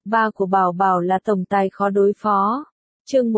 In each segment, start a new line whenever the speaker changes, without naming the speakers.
ba của Bảo Bảo là tổng tài khó đối phó. Chương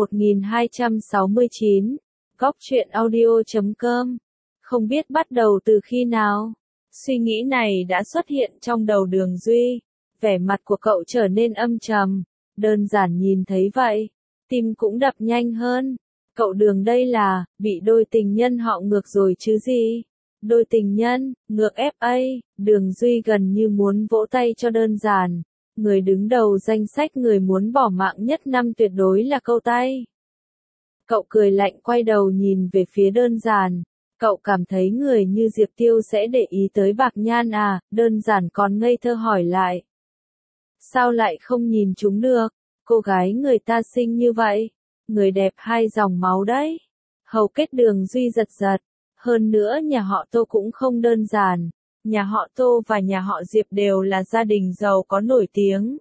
1269, Góc truyện audio.com. Không biết bắt đầu từ khi nào, suy nghĩ này đã xuất hiện trong đầu Đường Duy. Vẻ mặt của cậu trở nên âm trầm. Đơn giản nhìn thấy vậy, tim cũng đập nhanh hơn. Cậu Đường đây là bị đôi tình nhân họ ngược rồi chứ gì? Đôi tình nhân, ngược FA, Đường Duy gần như muốn vỗ tay cho đơn giản. Người đứng đầu danh sách người muốn bỏ mạng nhất năm tuyệt đối là cậu tay. Cậu cười lạnh quay đầu nhìn về phía đơn giản. Cậu cảm thấy người như Diệp Tiêu sẽ để ý tới Bạc Nhan à? Đơn giản còn ngây thơ hỏi lại. Sao lại không nhìn chúng được? Cô gái người ta xinh như vậy. Người đẹp hai dòng máu đấy. Hầu kết Đường Duy giật giật. Hơn nữa nhà họ Tô cũng không đơn giản. Nhà họ Tô và nhà họ Diệp đều là gia đình giàu có nổi tiếng.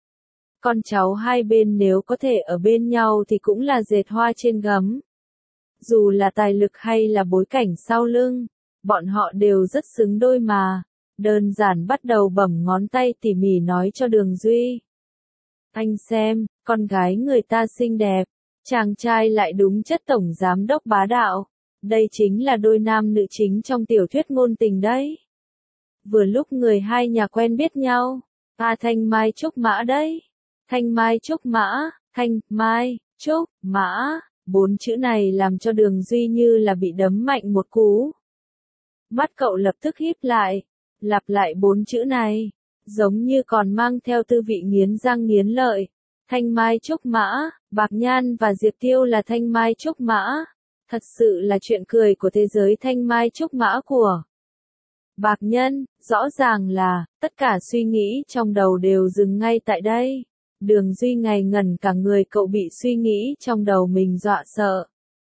Con cháu hai bên nếu có thể ở bên nhau thì cũng là dệt hoa trên gấm. Dù là tài lực hay là bối cảnh sau lưng, bọn họ đều rất xứng đôi mà. Đơn giản bắt đầu bẩm ngón tay tỉ mỉ nói cho Đường Duy. Anh xem, con gái người ta xinh đẹp, chàng trai lại đúng chất tổng giám đốc bá đạo. Đây chính là đôi nam nữ chính trong tiểu thuyết ngôn tình đấy. Vừa lúc người hai nhà quen biết nhau. Thanh Mai Trúc Mã đấy. Thanh Mai Trúc Mã, Thanh Mai Trúc Mã. 4 chữ này làm cho Đường Duy như là bị đấm mạnh một cú. Mắt cậu lập tức híp lại, lặp lại 4 chữ này, giống như còn mang theo tư vị nghiến răng nghiến lợi. Thanh Mai Trúc Mã, Bạc Nhan và Diệp Tiêu là Thanh Mai Trúc Mã. Thật sự là chuyện cười của thế giới Thanh Mai Trúc Mã của Bạc Nhân. Rõ ràng là, tất cả suy nghĩ trong đầu đều dừng ngay tại đây. Đường Duy ngây ngẩn cả người, cậu bị suy nghĩ trong đầu mình dọa sợ.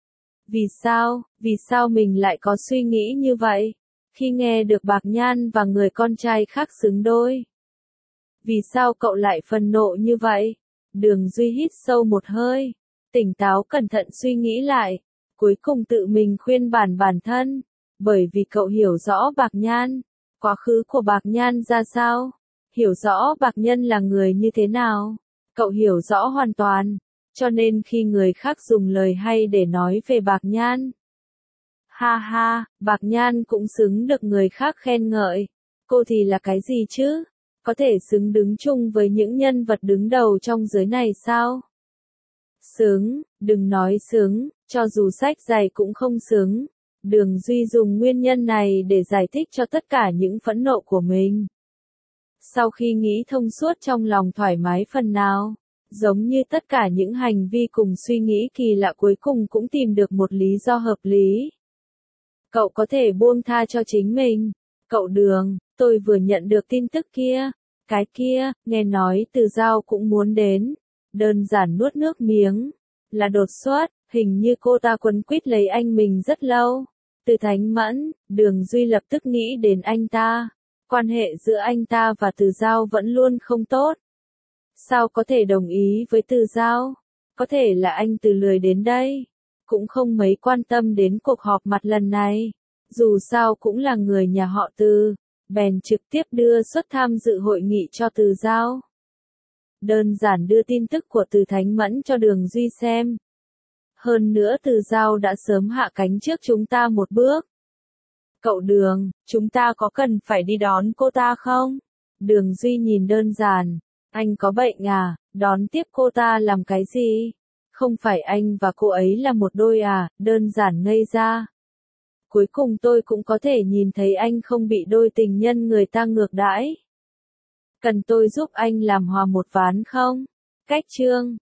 Vì sao mình lại có suy nghĩ như vậy? Khi nghe được Bạc Nhan và người con trai khác xứng đôi. Vì sao cậu lại phân nộ như vậy? Đường Duy hít sâu một hơi, tỉnh táo cẩn thận suy nghĩ lại, cuối cùng tự mình khuyên bản thân. Bởi vì cậu hiểu rõ Bạc Nhan, quá khứ của Bạc Nhan ra sao, hiểu rõ Bạc Nhân là người như thế nào, cậu hiểu rõ hoàn toàn, cho nên khi người khác dùng lời hay để nói về Bạc Nhan. Ha ha, Bạc Nhan cũng xứng được người khác khen ngợi, cô thì là cái gì chứ, có thể xứng đứng chung với những nhân vật đứng đầu trong giới này sao? Xứng, đừng nói xứng, cho dù sách dày cũng không xứng. Đường Duy dùng nguyên nhân này để giải thích cho tất cả những phẫn nộ của mình. Sau khi nghĩ thông suốt trong lòng thoải mái phần nào, giống như tất cả những hành vi cùng suy nghĩ kỳ lạ cuối cùng cũng tìm được một lý do hợp lý. Cậu có thể buông tha cho chính mình. Cậu Đường, tôi vừa nhận được tin tức kia. Cái kia, nghe nói Từ Giao cũng muốn đến. Đơn giản nuốt nước miếng. Là đột xuất, hình như cô ta quấn quýt lấy anh mình rất lâu. Từ Thánh Mẫn, Đường Duy lập tức nghĩ đến anh ta. Quan hệ giữa anh ta và Từ Giao vẫn luôn không tốt. Sao có thể đồng ý với Từ Giao? Có thể là anh Từ lười đến đây. Cũng không mấy quan tâm đến cuộc họp mặt lần này. Dù sao cũng là người nhà họ Từ. Bèn trực tiếp đưa suất tham dự hội nghị cho Từ Giao. Đơn giản đưa tin tức của Từ Thánh Mẫn cho Đường Duy xem. Hơn nữa Từ Giao đã sớm hạ cánh trước chúng ta một bước. Cậu Đường, chúng ta có cần phải đi đón cô ta không? Đường Duy nhìn đơn giản. Anh có bệnh à, đón tiếp cô ta làm cái gì? Không phải anh và cô ấy là một đôi à? Đơn giản ngây ra. Cuối cùng tôi cũng có thể nhìn thấy anh không bị đôi tình nhân người ta ngược đãi. Cần tôi giúp anh làm hòa một ván không? Cách chương